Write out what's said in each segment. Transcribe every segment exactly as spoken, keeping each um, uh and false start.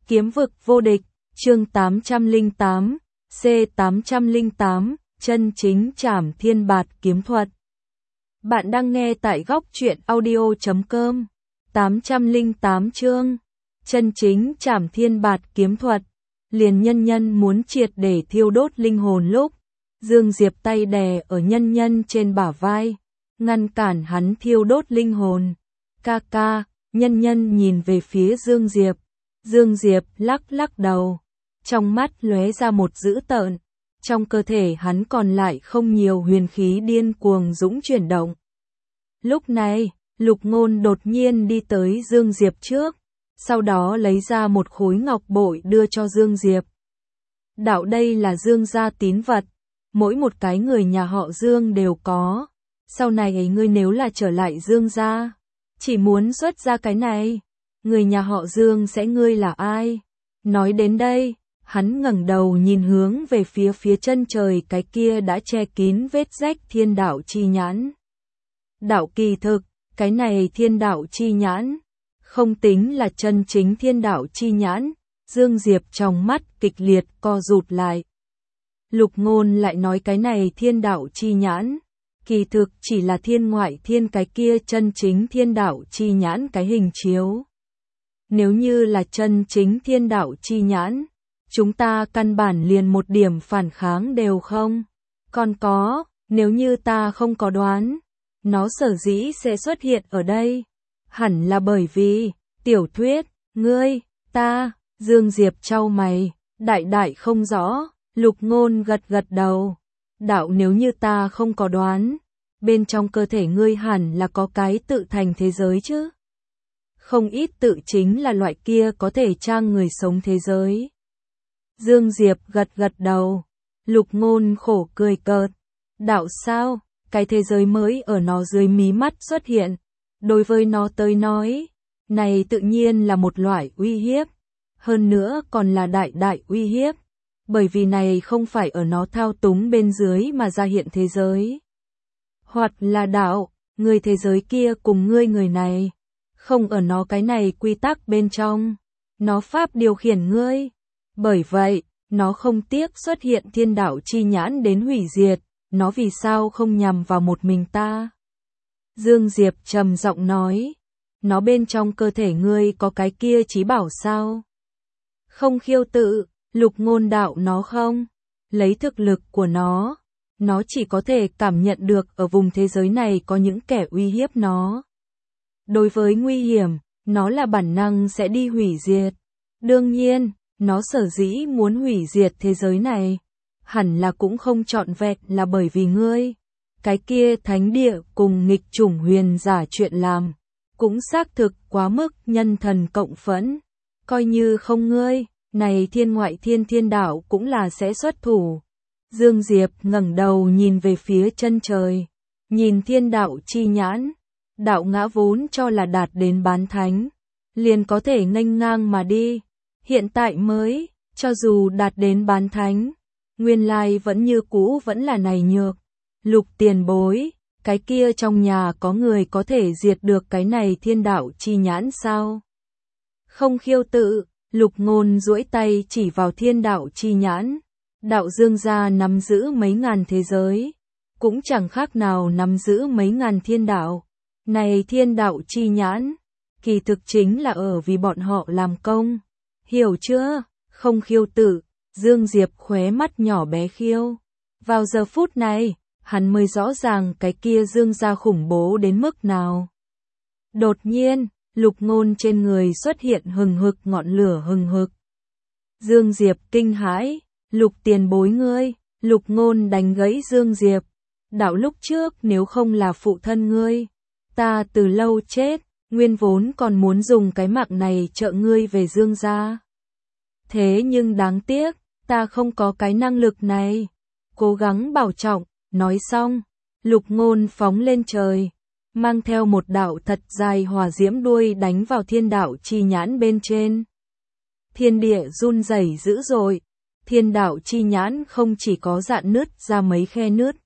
Kiếm vực vô địch, chương tám trăm lẻ tám, C tám trăm lẻ tám, chân chính trảm thiên bạt kiếm thuật. Bạn đang nghe tại góc truyện audio chấm com. tám trăm lẻ tám chương, chân chính trảm thiên bạt kiếm thuật. Liền nhân nhân muốn triệt để thiêu đốt linh hồn lúc, Dương Diệp tay đè ở nhân nhân trên bả vai, ngăn cản hắn thiêu đốt linh hồn. Ca ca, nhân nhân nhìn về phía Dương Diệp. Dương Diệp lắc lắc đầu, trong mắt lóe ra một dữ tợn, trong cơ thể hắn còn lại không nhiều huyền khí điên cuồng dũng chuyển động. Lúc này, Lục Ngôn đột nhiên đi tới Dương Diệp trước, sau đó lấy ra một khối ngọc bội đưa cho Dương Diệp. Đạo đây là Dương gia tín vật, mỗi một cái người nhà họ Dương đều có, sau này ấy ngươi nếu là trở lại Dương gia, chỉ muốn xuất ra cái này, người nhà họ Dương sẽ ngươi là ai? Nói đến đây, hắn ngẩng đầu nhìn hướng về phía phía chân trời cái kia đã che kín vết rách thiên đạo chi nhãn. Đạo kỳ thực, cái này thiên đạo chi nhãn, không tính là chân chính thiên đạo chi nhãn. Dương Diệp trong mắt kịch liệt co rụt lại. Lục Ngôn lại nói cái này thiên đạo chi nhãn, kỳ thực chỉ là thiên ngoại thiên cái kia chân chính thiên đạo chi nhãn cái hình chiếu. Nếu như là chân chính thiên đạo chi nhãn, chúng ta căn bản liền một điểm phản kháng đều không. Còn có, nếu như ta không có đoán, nó sở dĩ sẽ xuất hiện ở đây, hẳn là bởi vì, tiểu thuyết, ngươi, ta, Dương Diệp chau mày, đại đại không rõ. Lục Ngôn gật gật đầu, đạo nếu như ta không có đoán, bên trong cơ thể ngươi hẳn là có cái tự thành thế giới chứ. Không ít tự chính là loại kia có thể trang người sống thế giới. Dương Diệp gật gật đầu, Lục Ngôn khổ cười cợt, đạo sao, cái thế giới mới ở nó dưới mí mắt xuất hiện, đối với nó tới nói, này tự nhiên là một loại uy hiếp, hơn nữa còn là đại đại uy hiếp. Bởi vì này không phải ở nó thao túng bên dưới mà ra hiện thế giới. Hoặc là đạo, người thế giới kia cùng ngươi người này, không ở nó cái này quy tắc bên trong, nó pháp điều khiển ngươi. Bởi vậy, nó không tiếc xuất hiện thiên đạo chi nhãn đến hủy diệt, nó vì sao không nhằm vào một mình ta. Dương Diệp trầm giọng nói, nó bên trong cơ thể ngươi có cái kia chí bảo sao? Không khiêu tự. Lục Ngôn đạo nó không, lấy thực lực của nó, nó chỉ có thể cảm nhận được ở vùng thế giới này có những kẻ uy hiếp nó. Đối với nguy hiểm, nó là bản năng sẽ đi hủy diệt. Đương nhiên, nó sở dĩ muốn hủy diệt thế giới này, hẳn là cũng không trọn vẹn là bởi vì ngươi. Cái kia thánh địa cùng nghịch chủng huyền giả chuyện làm, cũng xác thực quá mức nhân thần cộng phẫn, coi như không ngươi. Này thiên ngoại thiên thiên đạo cũng là sẽ xuất thủ. Dương Diệp ngẩng đầu nhìn về phía chân trời, nhìn thiên đạo chi nhãn, đạo ngã vốn cho là đạt đến bán thánh, liền có thể nghênh ngang mà đi. Hiện tại mới, cho dù đạt đến bán thánh, nguyên lai vẫn như cũ vẫn là này nhược. Lục tiền bối, cái kia trong nhà có người có thể diệt được cái này thiên đạo chi nhãn sao? Không khiêu tự. Lục Ngôn duỗi tay chỉ vào thiên đạo chi nhãn, đạo Dương gia nắm giữ mấy ngàn thế giới, cũng chẳng khác nào nắm giữ mấy ngàn thiên đạo. Này thiên đạo chi nhãn, kỳ thực chính là ở vì bọn họ làm công, hiểu chưa? Không khiêu tự, Dương Diệp khóe mắt nhỏ bé khiêu. Vào giờ phút này, hắn mới rõ ràng cái kia Dương gia khủng bố đến mức nào. Đột nhiên, Lục Ngôn trên người xuất hiện hừng hực ngọn lửa hừng hực. Dương Diệp kinh hãi, Lục tiền bối ngươi. Lục Ngôn đánh gãy Dương Diệp, đạo lúc trước nếu không là phụ thân ngươi, ta từ lâu chết, nguyên vốn còn muốn dùng cái mạng này trợ ngươi về Dương gia. Thế nhưng đáng tiếc, ta không có cái năng lực này, cố gắng bảo trọng. Nói xong, Lục Ngôn phóng lên trời, mang theo một đạo thật dài hỏa diễm đuôi đánh vào thiên đạo chi nhãn bên trên. Thiên địa run rẩy dữ dội, thiên đạo chi nhãn không chỉ có rạn nứt ra mấy khe nứt,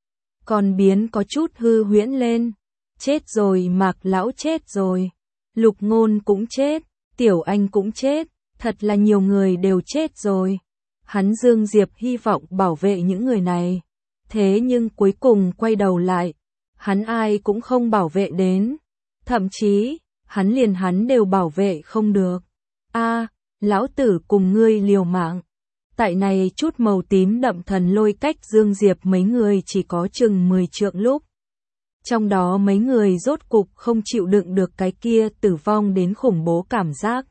còn biến có chút hư huyễn lên. Chết rồi, Mạc lão chết rồi, Lục Ngôn cũng chết, Tiểu Anh cũng chết, Thật là nhiều người đều chết rồi. Hắn Dương Diệp hy vọng bảo vệ những người này. Thế nhưng cuối cùng quay đầu lại, hắn ai cũng không bảo vệ đến. Thậm chí, hắn liền hắn đều bảo vệ không được. A, lão tử cùng ngươi liều mạng. Tại này chút màu tím đậm thần lôi cách Dương Diệp mấy người chỉ có chừng mười trượng lúc. Trong đó mấy người rốt cục không chịu đựng được cái kia tử vong đến khủng bố cảm giác.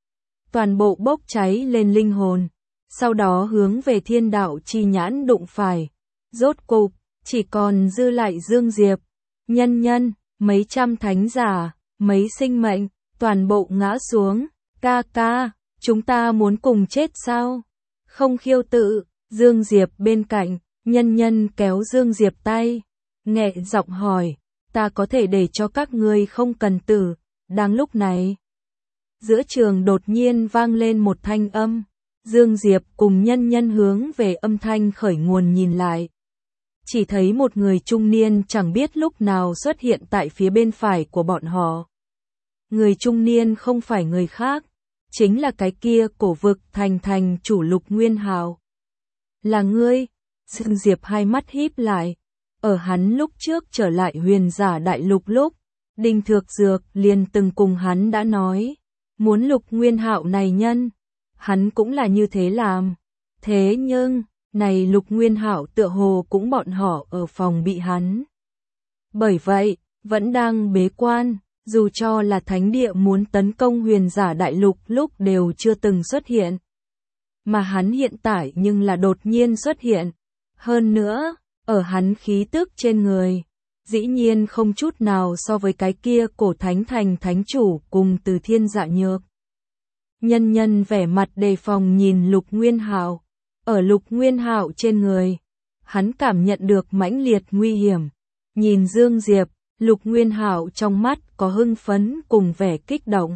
Toàn bộ bốc cháy lên linh hồn, sau đó hướng về thiên đạo chi nhãn đụng phải. Rốt cục, chỉ còn dư lại Dương Diệp, Nhân Nhân, mấy trăm thánh giả, mấy sinh mệnh, toàn bộ ngã xuống. Ca ca, chúng ta muốn cùng chết sao? Không khiêu tự, Dương Diệp bên cạnh, Nhân Nhân kéo Dương Diệp tay, nhẹ giọng hỏi, ta có thể để cho các ngươi không cần tử. Đang lúc này, giữa trường đột nhiên vang lên một thanh âm, Dương Diệp cùng Nhân Nhân hướng về âm thanh khởi nguồn nhìn lại. Chỉ thấy một người trung niên chẳng biết lúc nào xuất hiện tại phía bên phải của bọn họ. Người trung niên không phải người khác, chính là cái kia cổ vực thành thành chủ Lục Nguyên Hạo. Là ngươi? Dương Diệp hai mắt híp lại. Ở hắn lúc trước trở lại huyền giả đại lục lúc, Đinh Thược Dược liền từng cùng hắn đã nói, muốn Lục Nguyên Hạo này nhân, hắn cũng là như thế làm. Thế nhưng, này Lục Nguyên Hạo tựa hồ cũng bọn họ ở phòng bị hắn. Bởi vậy, vẫn đang bế quan, dù cho là thánh địa muốn tấn công huyền giả đại lục lúc đều chưa từng xuất hiện. Mà hắn hiện tại nhưng là đột nhiên xuất hiện. Hơn nữa, ở hắn khí tức trên người, dĩ nhiên không chút nào so với cái kia cổ thánh thành thánh chủ cùng Từ Thiên Dạ Nhược. Nhân Nhân vẻ mặt đề phòng nhìn Lục Nguyên Hạo, ở Lục Nguyên Hạo trên người, hắn cảm nhận được mãnh liệt nguy hiểm. Nhìn Dương Diệp, Lục Nguyên Hạo trong mắt có hưng phấn cùng vẻ kích động.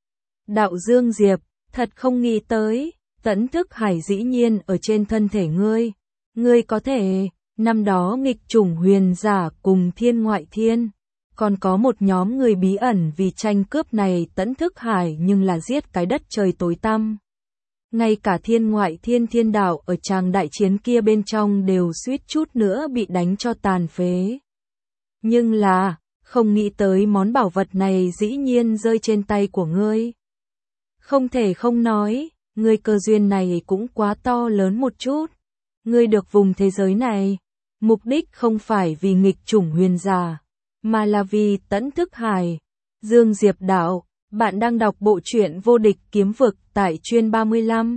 Đạo Dương Diệp, thật không nghĩ tới, Tẫn Thức Hải dĩ nhiên ở trên thân thể ngươi. Ngươi có thể, năm đó nghịch chủng huyền giả cùng thiên ngoại thiên. Còn có một nhóm người bí ẩn vì tranh cướp này Tẫn Thức Hải nhưng là giết cái đất trời tối tăm. Ngay cả thiên ngoại thiên thiên đạo ở tràng đại chiến kia bên trong đều suýt chút nữa bị đánh cho tàn phế. Nhưng là, không nghĩ tới món bảo vật này dĩ nhiên rơi trên tay của ngươi. Không thể không nói, ngươi cơ duyên này cũng quá to lớn một chút. Ngươi được vùng thế giới này, mục đích không phải vì nghịch chủng huyền giả, mà là vì Tẫn Thức Hải. Dương Diệp đạo, bạn đang đọc bộ truyện Vô Địch Kiếm Vực tại chuyên ba mươi lăm.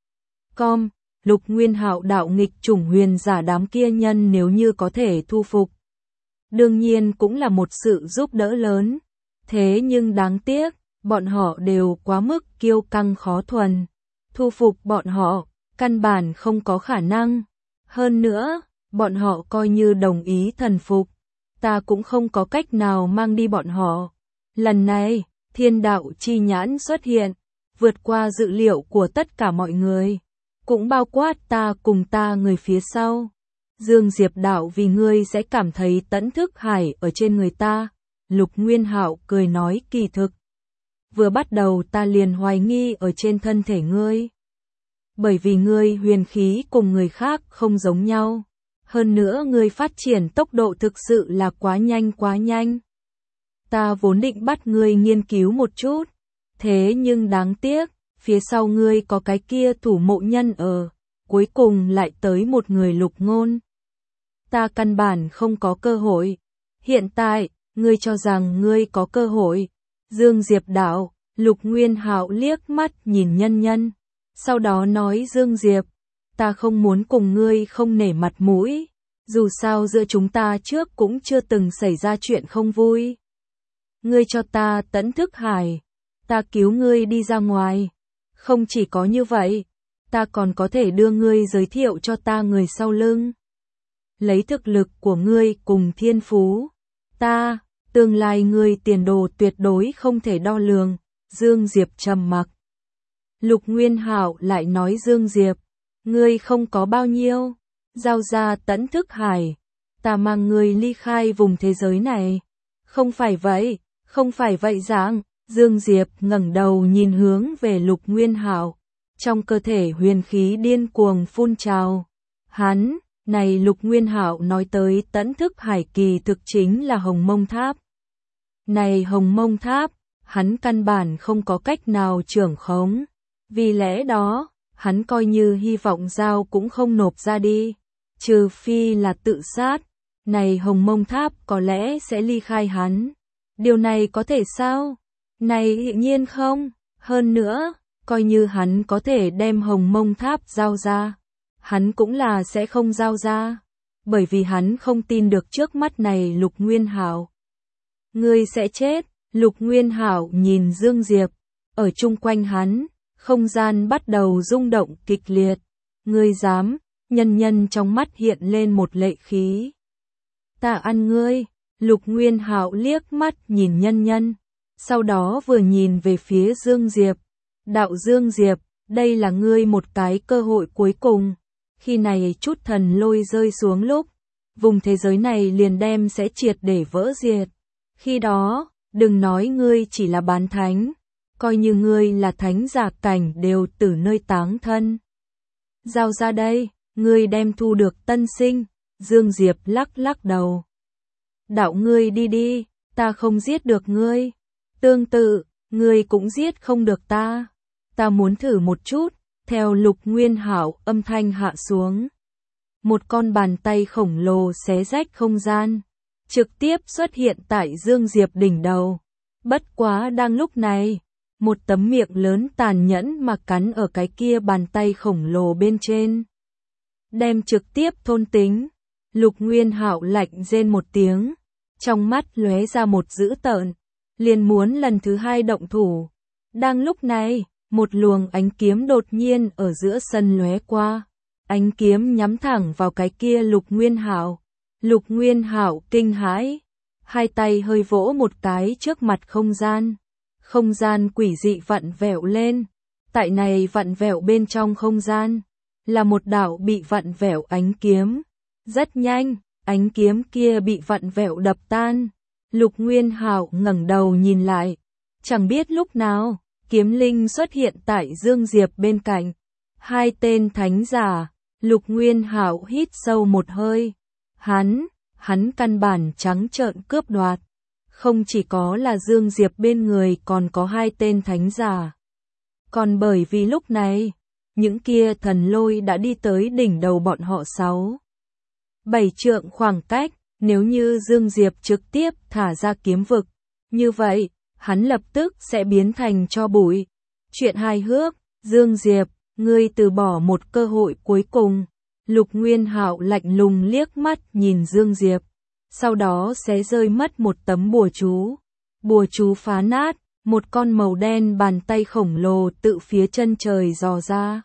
Com, Lục Nguyên Hạo đạo nghịch chủng huyền giả đám kia nhân nếu như có thể thu phục. Đương nhiên cũng là một sự giúp đỡ lớn. Thế nhưng đáng tiếc, bọn họ đều quá mức kiêu căng khó thuần. Thu phục bọn họ, căn bản không có khả năng. Hơn nữa, bọn họ coi như đồng ý thần phục. Ta cũng không có cách nào mang đi bọn họ. Lần này, thiên đạo chi nhãn xuất hiện, vượt qua dự liệu của tất cả mọi người. Cũng bao quát ta cùng ta người phía sau. Dương Diệp đạo vì ngươi sẽ cảm thấy Tẫn Thức Hải ở trên người ta. Lục Nguyên Hạo cười nói kỳ thực. Vừa bắt đầu ta liền hoài nghi ở trên thân thể ngươi. Bởi vì ngươi huyền khí cùng người khác không giống nhau. Hơn nữa ngươi phát triển tốc độ thực sự là quá nhanh quá nhanh. Ta vốn định bắt ngươi nghiên cứu một chút. Thế nhưng đáng tiếc, phía sau ngươi có cái kia thủ mộ nhân ở. Cuối cùng lại tới một người Lục Ngôn. Ta căn bản không có cơ hội. Hiện tại, ngươi cho rằng ngươi có cơ hội. Dương Diệp đạo, Lục Nguyên Hạo liếc mắt nhìn Nhân Nhân. Sau đó nói Dương Diệp, ta không muốn cùng ngươi không nể mặt mũi. Dù sao giữa chúng ta trước cũng chưa từng xảy ra chuyện không vui. Ngươi cho ta Tẫn Thức Hải, ta cứu ngươi đi ra ngoài. Không chỉ có như vậy, ta còn có thể đưa ngươi giới thiệu cho ta người sau lưng. Lấy thực lực của ngươi cùng thiên phú, ta, tương lai ngươi tiền đồ tuyệt đối không thể đo lường. Dương Diệp trầm mặc. Lục Nguyên Hạo lại nói Dương Diệp, ngươi không có bao nhiêu, giao ra Tẫn Thức Hải, ta mang ngươi ly khai vùng thế giới này. Không phải vậy, không phải vậy dạng, Dương Diệp ngẩng đầu nhìn hướng về Lục Nguyên Hạo, trong cơ thể huyền khí điên cuồng phun trào. Hắn, này Lục Nguyên Hạo nói tới tẫn thức hải kỳ thực chính là Hồng Mông Tháp. Này Hồng Mông Tháp, hắn căn bản không có cách nào trưởng khống, vì lẽ đó, hắn coi như hy vọng giao cũng không nộp ra đi, trừ phi là tự sát, này Hồng Mông Tháp có lẽ sẽ ly khai hắn. Điều này có thể sao? Này hiển nhiên không, hơn nữa, coi như hắn có thể đem Hồng Mông Tháp giao ra, hắn cũng là sẽ không giao ra, bởi vì hắn không tin được trước mắt này Lục Nguyên Hạo. Ngươi sẽ chết, Lục Nguyên Hạo nhìn Dương Diệp, ở chung quanh hắn, không gian bắt đầu rung động kịch liệt. Ngươi dám? Nhân Nhân trong mắt hiện lên một lệ khí. Ta ăn ngươi. Lục Nguyên Hạo liếc mắt nhìn Nhân Nhân, sau đó vừa nhìn về phía Dương Diệp. Đạo Dương Diệp, đây là ngươi một cái cơ hội cuối cùng. Khi này chút thần lôi rơi xuống lúc, vùng thế giới này liền đem sẽ triệt để vỡ diệt. Khi đó, đừng nói ngươi chỉ là bán thánh, coi như ngươi là thánh giả cảnh đều từ nơi táng thân. Giao ra đây, ngươi đem thu được tân sinh. Dương Diệp lắc lắc đầu. Đạo ngươi đi đi, ta không giết được ngươi. Tương tự, ngươi cũng giết không được ta. Ta muốn thử một chút. Theo Lục Nguyên Hạo âm thanh hạ xuống, một con bàn tay khổng lồ xé rách không gian, trực tiếp xuất hiện tại Dương Diệp đỉnh đầu. Bất quá đang lúc này, một tấm miệng lớn tàn nhẫn mà cắn ở cái kia bàn tay khổng lồ bên trên, đem trực tiếp thôn tính. Lục Nguyên Hạo lạnh rên một tiếng, trong mắt lóe ra một dữ tợn, liền muốn lần thứ hai động thủ. Đang lúc này, một luồng ánh kiếm đột nhiên ở giữa sân lóe qua, ánh kiếm nhắm thẳng vào cái kia Lục Nguyên Hạo. Lục Nguyên Hạo kinh hãi, hai tay hơi vỗ một cái trước mặt không gian, không gian quỷ dị vặn vẹo lên. Tại này vặn vẹo bên trong không gian, là một đạo bị vặn vẹo ánh kiếm. Rất nhanh, ánh kiếm kia bị vặn vẹo đập tan. Lục Nguyên Hạo ngẩng đầu nhìn lại, chẳng biết lúc nào, kiếm linh xuất hiện tại Dương Diệp bên cạnh. Hai tên thánh giả. Lục Nguyên Hạo hít sâu một hơi. Hắn, hắn căn bản trắng trợn cướp đoạt. Không chỉ có là Dương Diệp bên người còn có hai tên thánh giả. Còn bởi vì lúc này, những kia thần lôi đã đi tới đỉnh đầu bọn họ sáu. Bảy trượng khoảng cách, nếu như Dương Diệp trực tiếp thả ra kiếm vực, như vậy, hắn lập tức sẽ biến thành tro bụi. Chuyện hài hước, Dương Diệp, ngươi từ bỏ một cơ hội cuối cùng. Lục Nguyên Hạo lạnh lùng liếc mắt nhìn Dương Diệp, sau đó xé rơi mất một tấm bùa chú. Bùa chú phá nát, một con màu đen bàn tay khổng lồ tự phía chân trời dò ra.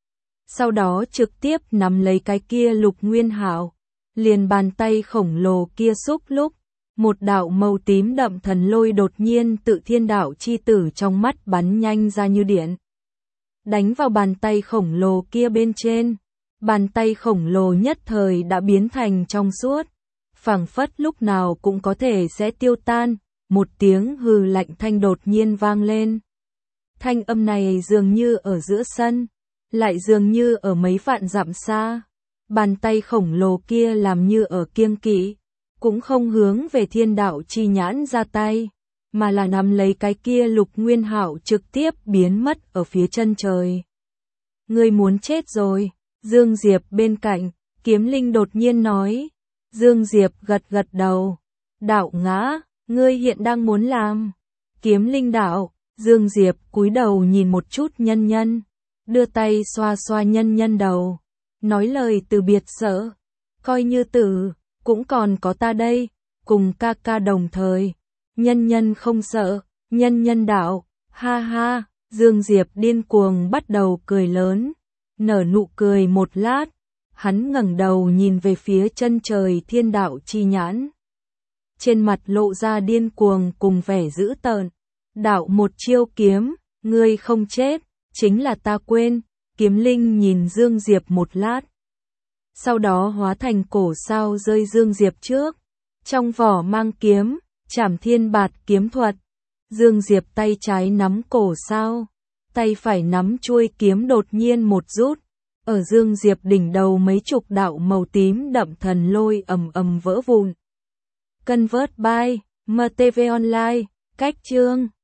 Sau đó trực tiếp nắm lấy cái kia Lục Nguyên Hạo, liền bàn tay khổng lồ kia xúc lúc, một đạo màu tím đậm thần lôi đột nhiên tự thiên đạo chi tử trong mắt bắn nhanh ra như điện, đánh vào bàn tay khổng lồ kia bên trên. Bàn tay khổng lồ nhất thời đã biến thành trong suốt, phảng phất lúc nào cũng có thể sẽ tiêu tan. Một tiếng hừ lạnh thanh đột nhiên vang lên. Thanh âm này dường như ở giữa sân, lại dường như ở mấy vạn dặm xa. Bàn tay khổng lồ kia làm như ở kiêng kỵ, cũng không hướng về thiên đạo chi nhãn ra tay, mà là nắm lấy cái kia Lục Nguyên Hạo trực tiếp biến mất ở phía chân trời. Ngươi muốn chết rồi. Dương Diệp bên cạnh, kiếm linh đột nhiên nói. Dương Diệp gật gật đầu. Đạo ngã, ngươi hiện đang muốn làm. Kiếm linh đạo. Dương Diệp cúi đầu nhìn một chút Nhân Nhân, đưa tay xoa xoa Nhân Nhân đầu, nói lời từ biệt sợ. Coi như tử, cũng còn có ta đây, cùng ca ca đồng thời. Nhân Nhân không sợ. Nhân Nhân đạo. Ha ha. Dương Diệp điên cuồng bắt đầu cười lớn, nở nụ cười một lát, hắn ngẩng đầu nhìn về phía chân trời thiên đạo chi nhãn. Trên mặt lộ ra điên cuồng cùng vẻ dữ tợn. Đạo một chiêu kiếm, ngươi không chết, chính là ta quên. Kiếm linh nhìn Dương Diệp một lát, sau đó hóa thành cổ sao rơi Dương Diệp trước. Trong vỏ mang kiếm, Trảm Thiên Bạt kiếm thuật. Dương Diệp tay trái nắm cổ sao, tay phải nắm chuôi kiếm đột nhiên một rút. Ở Dương Diệp đỉnh đầu mấy chục đạo màu tím đậm thần lôi ầm ầm vỡ vụn. Convert by em tê vê Online, cách chương